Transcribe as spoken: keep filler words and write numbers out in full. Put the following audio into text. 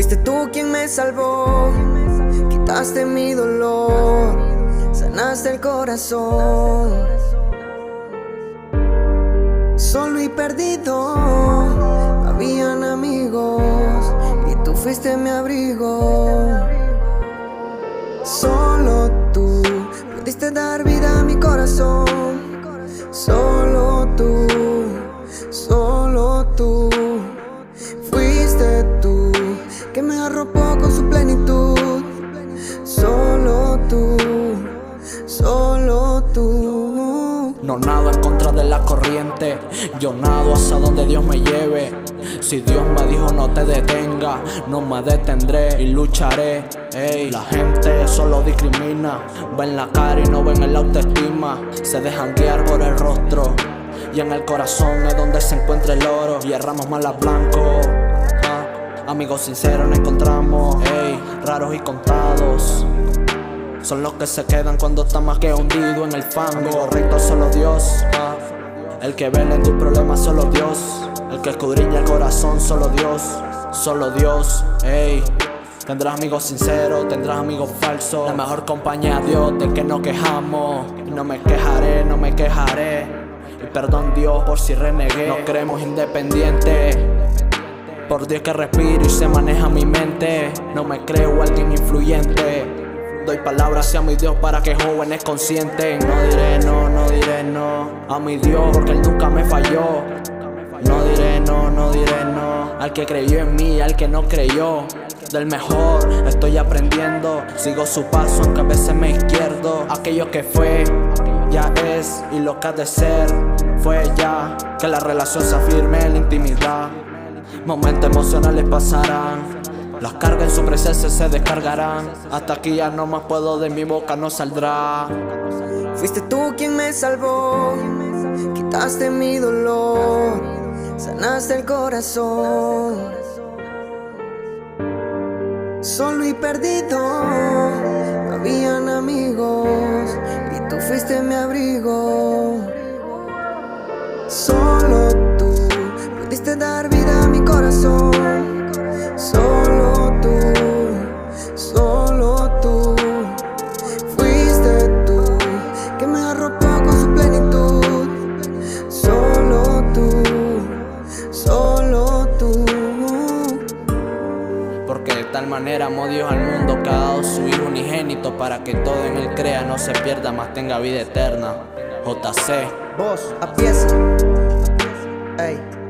Fuiste tú quien me salvó, quitaste mi dolor, sanaste el corazón. Solo y perdido, habían amigos y tú fuiste mi abrigo. Solo tú pudiste dar vida a mi corazón. Solo tú, solo tú. Fuiste tú que me arropó con su plenitud. Solo tú, solo tú. No nado en contra de la corriente, yo nado hacia donde Dios me lleve. Si Dios me dijo no te detenga, no me detendré y lucharé. Ey, la gente solo discrimina, ven la cara y no ven el autoestima. Se dejan guiar por el rostro y en el corazón es donde se encuentra el oro. Y erramos malas blancos, ah, amigos sinceros no encontramos. Ey, raros y contados son los que se quedan cuando está más que hundido en el fango. Recto solo Dios, ah. El que vela en tus problemas solo Dios. El que escudriña el corazón solo Dios. Solo Dios, ey. Tendrás amigos sinceros, tendrás amigos falsos. La mejor compañía Dios, de que no quejamos. Y no me quejaré, no me quejaré. Y perdón Dios por si renegué. Nos creemos independientes. Por Dios que respiro y se maneja mi mente. No me creo alguien influyente. Doy palabras hacia mi Dios para que jóvenes conscientes. No diré no, no diré no a mi Dios porque Él nunca me falló. No diré no, no diré no al que creyó en mí, al que no creyó. Del mejor estoy aprendiendo, sigo su paso aunque a veces me izquierdo. Aquello que fue, ya es, y lo que ha de ser, fue ya. Que la relación se afirme en la intimidad. Momentos emocionales pasarán, las cargas en su presencia se descargarán. Hasta aquí ya no más puedo, de mi boca no saldrá. Fuiste tú quien me salvó, quitaste mi dolor, sanaste el corazón. Solo y perdido, habían amigos y tú fuiste mi abrigo. Solo tú pudiste dar vida a mi corazón. Solo tú, solo tú. Fuiste tú que me arropó con su plenitud. Solo tú, solo tú. Porque de tal manera amó Dios al mundo que ha dado su Hijo unigénito para que todo en Él crea, no se pierda, mas tenga vida eterna. J C. Voz a pieza. Ey.